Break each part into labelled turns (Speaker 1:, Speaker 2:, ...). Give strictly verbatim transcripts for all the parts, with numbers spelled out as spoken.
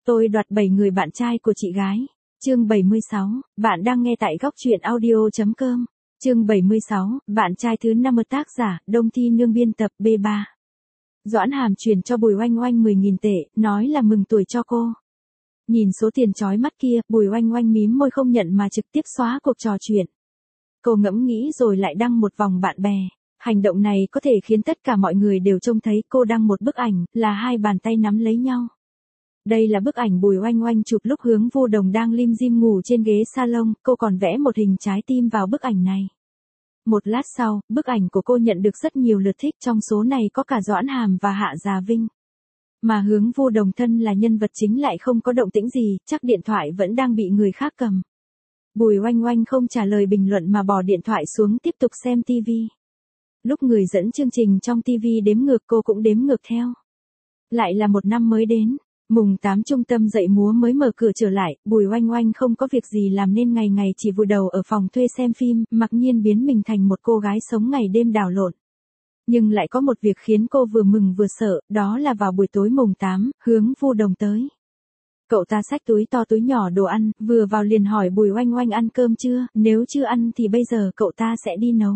Speaker 1: Tôi đoạt bảy người bạn trai của chị gái. Chương bảy mươi sáu, bạn đang nghe tại góc truyện audio.com. Chương bảy mươi sáu, bạn trai thứ năm mươi tác giả, Đông Thi Nương biên tập B ba. Doãn Hàm chuyển cho Bùi Oanh Oanh mười nghìn tệ, nói là mừng tuổi cho cô. Nhìn số tiền chói mắt kia, Bùi Oanh Oanh mím môi không nhận mà trực tiếp xóa cuộc trò chuyện. Cô ngẫm nghĩ rồi lại đăng một vòng bạn bè. Hành động này có thể khiến tất cả mọi người đều trông thấy cô đăng một bức ảnh, là hai bàn tay nắm lấy nhau. Đây là bức ảnh Bùi Oanh Oanh chụp lúc Hướng Vô Đồng đang lim dim ngủ trên ghế salon, cô còn vẽ một hình trái tim vào bức ảnh này. Một lát sau, bức ảnh của cô nhận được rất nhiều lượt thích, trong số này có cả Doãn Hàm và Hạ Già Vinh. Mà Hướng Vô Đồng thân là nhân vật chính lại không có động tĩnh gì, chắc điện thoại vẫn đang bị người khác cầm. Bùi Oanh Oanh không trả lời bình luận mà bỏ điện thoại xuống tiếp tục xem tivi. Lúc người dẫn chương trình trong tivi đếm ngược cô cũng đếm ngược theo. Lại là một năm mới đến. Mùng tám trung tâm dạy múa mới mở cửa trở lại, Bùi Oanh Oanh không có việc gì làm nên ngày ngày chỉ vùi đầu ở phòng thuê xem phim, mặc nhiên biến mình thành một cô gái sống ngày đêm đảo lộn. Nhưng lại có một việc khiến cô vừa mừng vừa sợ, đó là vào buổi tối mùng tám, Hướng Vô Đồng tới. Cậu ta xách túi to túi nhỏ đồ ăn, vừa vào liền hỏi Bùi Oanh Oanh ăn cơm chưa, nếu chưa ăn thì bây giờ cậu ta sẽ đi nấu.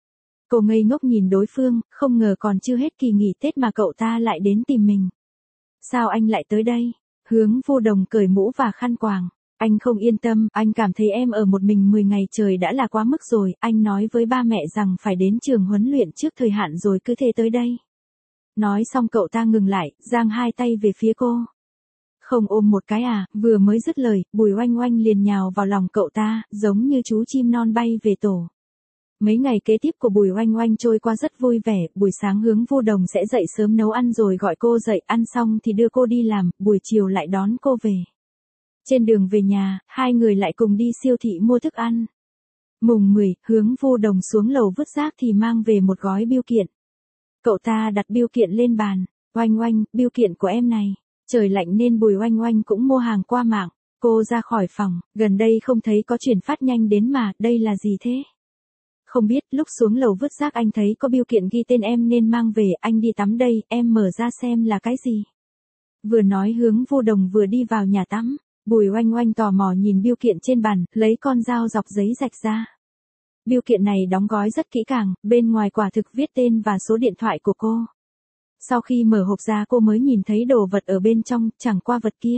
Speaker 1: Cô ngây ngốc nhìn đối phương, không ngờ còn chưa hết kỳ nghỉ Tết mà cậu ta lại đến tìm mình. Sao anh lại tới đây? Hướng Vô Đồng cởi mũ và khăn quàng. Anh không yên tâm, anh cảm thấy em ở một mình mười ngày trời đã là quá mức rồi, anh nói với ba mẹ rằng phải đến trường huấn luyện trước thời hạn rồi cứ thế tới đây. Nói xong cậu ta ngừng lại, giang hai tay về phía cô. Không ôm một cái à, vừa mới dứt lời, Bùi Oanh Oanh liền nhào vào lòng cậu ta, giống như chú chim non bay về tổ. Mấy ngày kế tiếp của Bùi Oanh Oanh trôi qua rất vui vẻ, buổi sáng Hướng Vô Đồng sẽ dậy sớm nấu ăn rồi gọi cô dậy, ăn xong thì đưa cô đi làm, buổi chiều lại đón cô về. Trên đường về nhà, hai người lại cùng đi siêu thị mua thức ăn. Mùng mười, Hướng Vô Đồng xuống lầu vứt rác thì mang về một gói bưu kiện. Cậu ta đặt bưu kiện lên bàn, Oanh Oanh, bưu kiện của em này. Trời lạnh nên Bùi Oanh Oanh cũng mua hàng qua mạng. Cô ra khỏi phòng, gần đây không thấy có chuyển phát nhanh đến mà, đây là gì thế? Không biết, lúc xuống lầu vứt rác anh thấy có bưu kiện ghi tên em nên mang về, anh đi tắm đây, em mở ra xem là cái gì. Vừa nói Hướng Vô Đồng vừa đi vào nhà tắm, Bùi Oanh Oanh tò mò nhìn bưu kiện trên bàn, lấy con dao dọc giấy rạch ra. Bưu kiện này đóng gói rất kỹ càng, bên ngoài quả thực viết tên và số điện thoại của cô. Sau khi mở hộp ra cô mới nhìn thấy đồ vật ở bên trong, chẳng qua vật kia.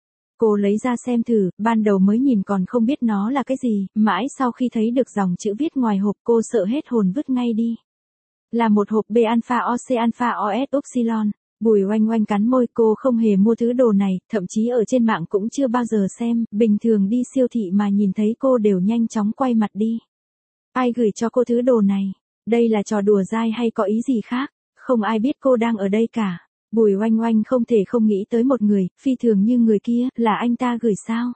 Speaker 1: Cô lấy ra xem thử, ban đầu mới nhìn còn không biết nó là cái gì, mãi sau khi thấy được dòng chữ viết ngoài hộp cô sợ hết hồn vứt ngay đi. Là một hộp B alpha O C alpha O S upsilon. Bùi Oanh Oanh cắn môi, cô không hề mua thứ đồ này, thậm chí ở trên mạng cũng chưa bao giờ xem, bình thường đi siêu thị mà nhìn thấy cô đều nhanh chóng quay mặt đi. Ai gửi cho cô thứ đồ này? Đây là trò đùa dai hay có ý gì khác? Không ai biết cô đang ở đây cả. Bùi Oanh Oanh không thể không nghĩ tới một người, phi thường như người kia, là anh ta gửi sao?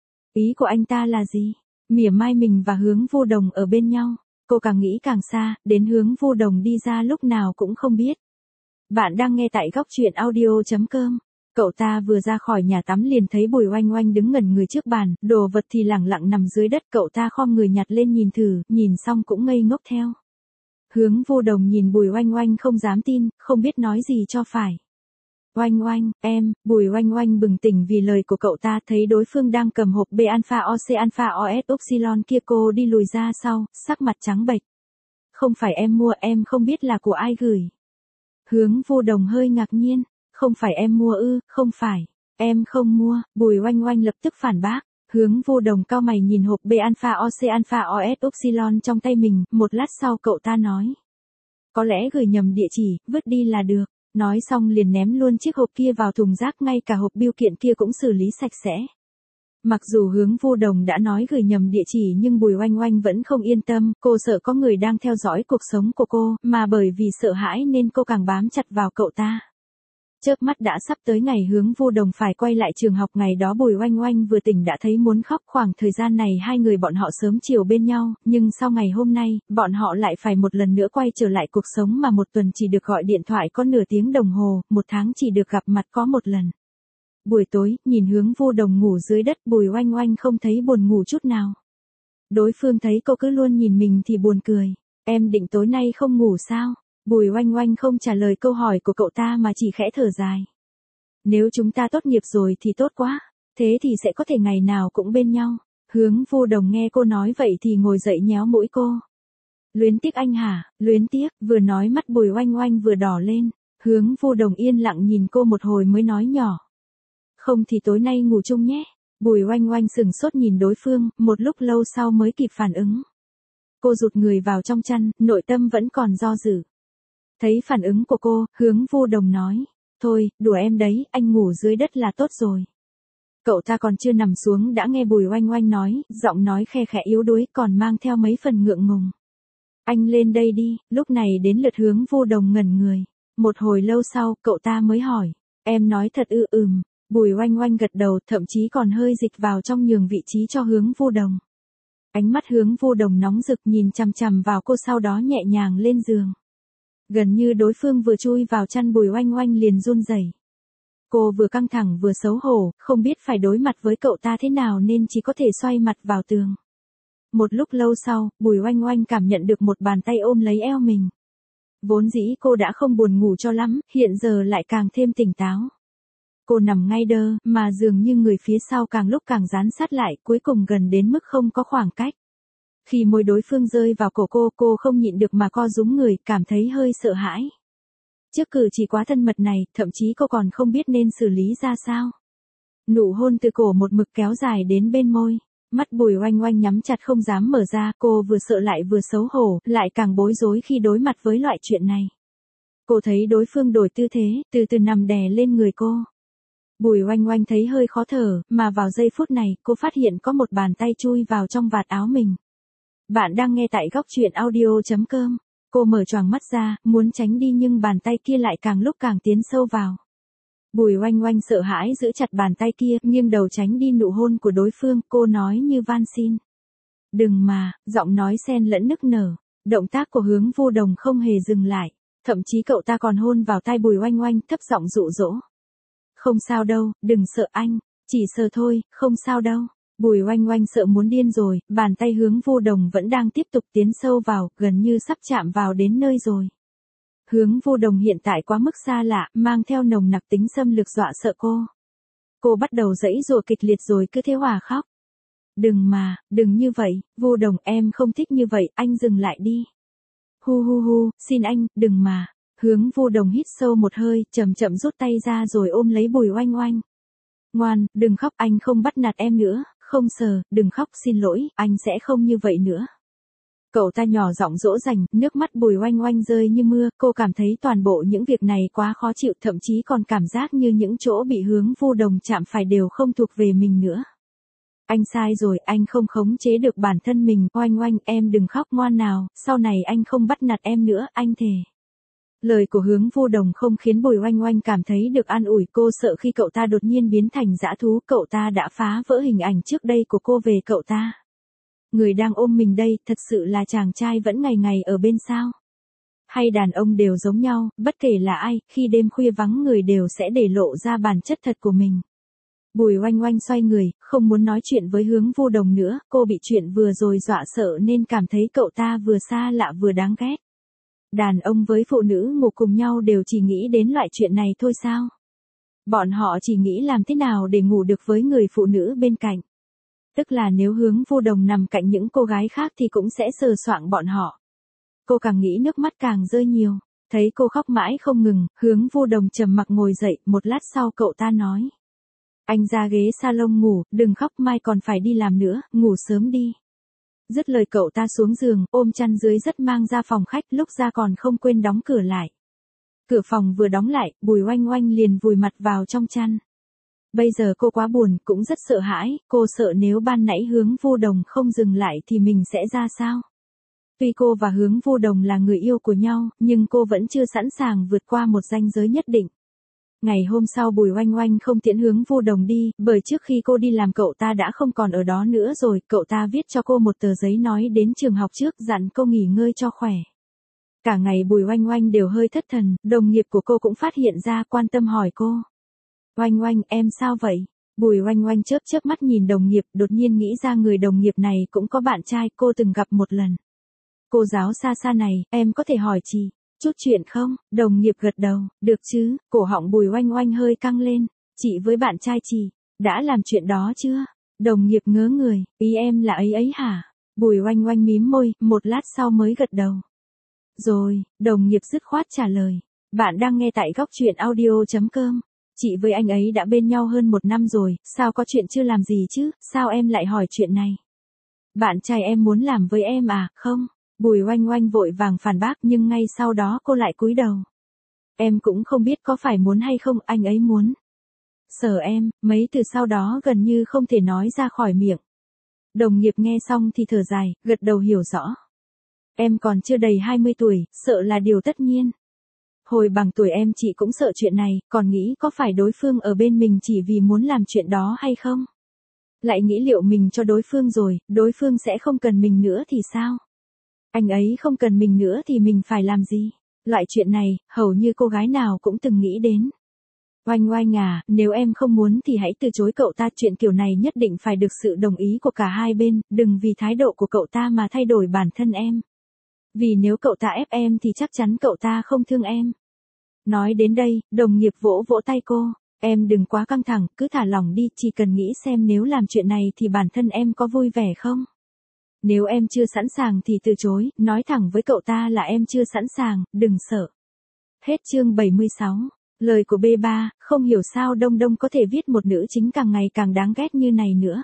Speaker 1: Ý của anh ta là gì? Mỉa mai mình và Hướng Vô Đồng ở bên nhau. Cô càng nghĩ càng xa, đến Hướng Vô Đồng đi ra lúc nào cũng không biết. Bạn đang nghe tại góc truyện audio.com. Cậu ta vừa ra khỏi nhà tắm liền thấy Bùi Oanh Oanh đứng ngẩn người trước bàn, đồ vật thì lẳng lặng nằm dưới đất, cậu ta khom người nhặt lên nhìn thử, nhìn xong cũng ngây ngốc theo. Hướng Vô Đồng nhìn Bùi Oanh Oanh không dám tin, không biết nói gì cho phải. Oanh Oanh, em, Bùi Oanh Oanh bừng tỉnh vì lời của cậu ta, thấy đối phương đang cầm hộp B alpha O C alpha O S upsilon kia, cô đi lùi ra sau, sắc mặt trắng bệch. Không phải em mua, em không biết là của ai gửi. Hướng Vô Đồng hơi ngạc nhiên, không phải em mua ư, không phải, em không mua, Bùi Oanh Oanh lập tức phản bác. Hướng Vô Đồng cau mày nhìn hộp B alpha O C alpha O S upsilon trong tay mình, một lát sau cậu ta nói. Có lẽ gửi nhầm địa chỉ, vứt đi là được. Nói xong liền ném luôn chiếc hộp kia vào thùng rác, ngay cả hộp bưu kiện kia cũng xử lý sạch sẽ. Mặc dù Hướng Vô Đồng đã nói gửi nhầm địa chỉ nhưng Bùi Oanh Oanh vẫn không yên tâm, cô sợ có người đang theo dõi cuộc sống của cô, mà bởi vì sợ hãi nên cô càng bám chặt vào cậu ta. Chớp mắt đã sắp tới ngày Hướng Vô Đồng phải quay lại trường học, ngày đó Bùi Oanh Oanh vừa tỉnh đã thấy muốn khóc, khoảng thời gian này hai người bọn họ sớm chiều bên nhau, nhưng sau ngày hôm nay, bọn họ lại phải một lần nữa quay trở lại cuộc sống mà một tuần chỉ được gọi điện thoại có nửa tiếng đồng hồ, một tháng chỉ được gặp mặt có một lần. Buổi tối, nhìn Hướng Vô Đồng ngủ dưới đất, Bùi Oanh Oanh không thấy buồn ngủ chút nào. Đối phương thấy cô cứ luôn nhìn mình thì buồn cười. Em định tối nay không ngủ sao? Bùi Oanh Oanh không trả lời câu hỏi của cậu ta mà chỉ khẽ thở dài. Nếu chúng ta tốt nghiệp rồi thì tốt quá, thế thì sẽ có thể ngày nào cũng bên nhau. Hướng Vu Đồng nghe cô nói vậy thì ngồi dậy nhéo mũi cô. Luyến tiếc anh hả, luyến tiếc, vừa nói mắt Bùi Oanh Oanh vừa đỏ lên. Hướng Vu Đồng yên lặng nhìn cô một hồi mới nói nhỏ. Không thì tối nay ngủ chung nhé. Bùi Oanh Oanh sừng sốt nhìn đối phương, một lúc lâu sau mới kịp phản ứng. Cô rụt người vào trong chăn, nội tâm vẫn còn do dự. Thấy phản ứng của cô, Hướng Vu Đồng nói. Thôi, đùa em đấy, anh ngủ dưới đất là tốt rồi. Cậu ta còn chưa nằm xuống đã nghe Bùi Oanh Oanh nói, giọng nói khe khẽ yếu đuối còn mang theo mấy phần ngượng ngùng. Anh lên đây đi, lúc này đến lượt Hướng Vu Đồng ngẩn người. Một hồi lâu sau, cậu ta mới hỏi. Em nói thật ư? Ừm. Bùi Oanh Oanh gật đầu, thậm chí còn hơi dịch vào trong nhường vị trí cho Hướng Vu Đồng. Ánh mắt Hướng Vu Đồng nóng rực nhìn chằm chằm vào cô, sau đó nhẹ nhàng lên giường. Gần như đối phương vừa chui vào chăn Bùi Oanh Oanh liền run rẩy. Cô vừa căng thẳng vừa xấu hổ, không biết phải đối mặt với cậu ta thế nào nên chỉ có thể xoay mặt vào tường. Một lúc lâu sau, Bùi Oanh Oanh cảm nhận được một bàn tay ôm lấy eo mình. Vốn dĩ cô đã không buồn ngủ cho lắm, hiện giờ lại càng thêm tỉnh táo. Cô nằm ngay đơ, mà dường như người phía sau càng lúc càng dán sát lại, cuối cùng gần đến mức không có khoảng cách. Khi môi đối phương rơi vào cổ cô, cô không nhịn được mà co rúm người, cảm thấy hơi sợ hãi. Trước cử chỉ quá thân mật này, thậm chí cô còn không biết nên xử lý ra sao. Nụ hôn từ cổ một mực kéo dài đến bên môi. Mắt Bùi Oanh Oanh nhắm chặt không dám mở ra, cô vừa sợ lại vừa xấu hổ, lại càng bối rối khi đối mặt với loại chuyện này. Cô thấy đối phương đổi tư thế, từ từ nằm đè lên người cô. Bùi Oanh Oanh thấy hơi khó thở, mà vào giây phút này, cô phát hiện có một bàn tay chui vào trong vạt áo mình. Bạn đang nghe tại góc truyện audio chấm com. Cô mở choàng mắt ra, muốn tránh đi nhưng bàn tay kia lại càng lúc càng tiến sâu vào. Bùi Oanh Oanh sợ hãi giữ chặt bàn tay kia, nghiêng đầu tránh đi nụ hôn của đối phương, cô nói như van xin. Đừng mà, giọng nói xen lẫn nức nở. Động tác của Hướng Vu Đồng không hề dừng lại, thậm chí cậu ta còn hôn vào tai Bùi Oanh Oanh, thấp giọng dụ dỗ. Không sao đâu, đừng sợ anh, chỉ sờ thôi, không sao đâu. Bùi Oanh Oanh sợ muốn điên rồi, bàn tay Hướng Vu Đồng vẫn đang tiếp tục tiến sâu vào, gần như sắp chạm vào đến nơi rồi. Hướng Vu Đồng hiện tại quá mức xa lạ, mang theo nồng nặc tính xâm lược dọa sợ cô. Cô bắt đầu giãy giụa kịch liệt rồi cứ thế hòa khóc. Đừng mà, đừng như vậy, Vu Đồng, em không thích như vậy, anh dừng lại đi. Hu hu hu, xin anh, đừng mà. Hướng Vu Đồng hít sâu một hơi, chậm chậm rút tay ra rồi ôm lấy Bùi Oanh Oanh. Ngoan, đừng khóc, anh không bắt nạt em nữa, không sờ, đừng khóc, xin lỗi, anh sẽ không như vậy nữa. Cậu ta nhỏ giọng dỗ dành, nước mắt Bùi Oanh Oanh rơi như mưa, cô cảm thấy toàn bộ những việc này quá khó chịu, thậm chí còn cảm giác như những chỗ bị Hướng Vu Đồng chạm phải đều không thuộc về mình nữa. Anh sai rồi, anh không khống chế được bản thân mình, Oanh Oanh, em đừng khóc ngoan nào, sau này anh không bắt nạt em nữa, anh thề. Lời của Hướng Vu Đồng không khiến Bùi Oanh Oanh cảm thấy được an ủi, cô sợ khi cậu ta đột nhiên biến thành dã thú, cậu ta đã phá vỡ hình ảnh trước đây của cô về cậu ta. Người đang ôm mình đây, thật sự là chàng trai vẫn ngày ngày ở bên sao? Hay đàn ông đều giống nhau, bất kể là ai, khi đêm khuya vắng người đều sẽ để lộ ra bản chất thật của mình. Bùi Oanh Oanh xoay người, không muốn nói chuyện với Hướng Vu Đồng nữa, cô bị chuyện vừa rồi dọa sợ nên cảm thấy cậu ta vừa xa lạ vừa đáng ghét. Đàn ông với phụ nữ ngủ cùng nhau đều chỉ nghĩ đến loại chuyện này thôi sao? Bọn họ chỉ nghĩ làm thế nào để ngủ được với người phụ nữ bên cạnh. Tức là nếu Hướng Vu Đồng nằm cạnh những cô gái khác thì cũng sẽ sờ soạng bọn họ. Cô càng nghĩ nước mắt càng rơi nhiều. Thấy cô khóc mãi không ngừng, Hướng Vu Đồng trầm mặc ngồi dậy, một lát sau cậu ta nói. Anh ra ghế salon ngủ, đừng khóc, mai còn phải đi làm nữa, ngủ sớm đi. Dứt lời cậu ta xuống giường, ôm chăn dưới rất mang ra phòng khách, lúc ra còn không quên đóng cửa lại. Cửa phòng vừa đóng lại, Bùi Oanh Oanh liền vùi mặt vào trong chăn. Bây giờ cô quá buồn, cũng rất sợ hãi, cô sợ nếu ban nãy Hướng Vu Đồng không dừng lại thì mình sẽ ra sao. Tuy cô và Hướng Vu Đồng là người yêu của nhau, nhưng cô vẫn chưa sẵn sàng vượt qua một ranh giới nhất định. Ngày hôm sau Bùi Oanh Oanh không tiễn Hướng Vu Đồng đi, bởi trước khi cô đi làm cậu ta đã không còn ở đó nữa rồi, cậu ta viết cho cô một tờ giấy nói đến trường học trước, dặn cô nghỉ ngơi cho khỏe. Cả ngày Bùi Oanh Oanh đều hơi thất thần, đồng nghiệp của cô cũng phát hiện ra, quan tâm hỏi cô. Oanh Oanh, em sao vậy? Bùi Oanh Oanh chớp chớp mắt nhìn đồng nghiệp, đột nhiên nghĩ ra người đồng nghiệp này cũng có bạn trai, cô từng gặp một lần. Cô giáo xa xa này, em có thể hỏi chị. Chút chuyện không? Đồng nghiệp gật đầu, được chứ, cổ họng Bùi Oanh Oanh hơi căng lên. Chị với bạn trai chị, đã làm chuyện đó chưa? Đồng nghiệp ngớ người, ý em là ấy ấy hả? Bùi Oanh Oanh mím môi, một lát sau mới gật đầu. Rồi, đồng nghiệp dứt khoát trả lời. Bạn đang nghe tại góc chuyện audio.com. Chị với anh ấy đã bên nhau hơn một năm rồi, sao có chuyện chưa làm gì chứ, sao em lại hỏi chuyện này? Bạn trai em muốn làm với em à, không? Bùi Oanh Oanh vội vàng phản bác nhưng ngay sau đó cô lại cúi đầu. Em cũng không biết có phải muốn hay không, anh ấy muốn. Sở em, mấy từ sau đó gần như không thể nói ra khỏi miệng. Đồng nghiệp nghe xong thì thở dài, gật đầu hiểu rõ. Em còn chưa đầy hai mươi tuổi, sợ là điều tất nhiên. Hồi bằng tuổi em chị cũng sợ chuyện này, còn nghĩ có phải đối phương ở bên mình chỉ vì muốn làm chuyện đó hay không? Lại nghĩ liệu mình cho đối phương rồi, đối phương sẽ không cần mình nữa thì sao? Anh ấy không cần mình nữa thì mình phải làm gì? Loại chuyện này, hầu như cô gái nào cũng từng nghĩ đến. Oanh Oanh à, nếu em không muốn thì hãy từ chối cậu ta, chuyện kiểu này nhất định phải được sự đồng ý của cả hai bên, đừng vì thái độ của cậu ta mà thay đổi bản thân em. Vì nếu cậu ta ép em thì chắc chắn cậu ta không thương em. Nói đến đây, đồng nghiệp vỗ vỗ tay cô. Em đừng quá căng thẳng, cứ thả lỏng đi, chỉ cần nghĩ xem nếu làm chuyện này thì bản thân em có vui vẻ không? Nếu em chưa sẵn sàng thì từ chối, nói thẳng với cậu ta là em chưa sẵn sàng, đừng sợ. Hết chương bảy mươi sáu. Lời của bê ba, không hiểu sao Đông Đông có thể viết một nữ chính càng ngày càng đáng ghét như này nữa.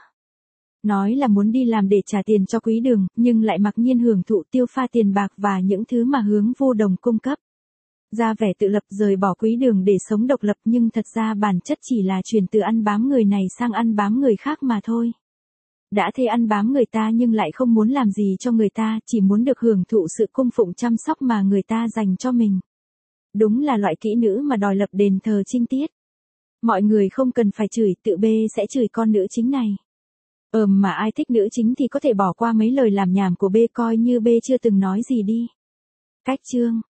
Speaker 1: Nói là muốn đi làm để trả tiền cho Quý Đường, nhưng lại mặc nhiên hưởng thụ tiêu pha tiền bạc và những thứ mà Hướng Vô Đồng cung cấp. Ra vẻ tự lập rời bỏ Quý Đường để sống độc lập nhưng thật ra bản chất chỉ là chuyển từ ăn bám người này sang ăn bám người khác mà thôi. Đã thế ăn bám người ta nhưng lại không muốn làm gì cho người ta, chỉ muốn được hưởng thụ sự cung phụng chăm sóc mà người ta dành cho mình. Đúng là loại kỹ nữ mà đòi lập đền thờ trinh tiết. Mọi người không cần phải chửi, tự B sẽ chửi con nữ chính này. Ờm mà ai thích nữ chính thì có thể bỏ qua mấy lời làm nhảm của B, coi như B chưa từng nói gì đi. Cách chương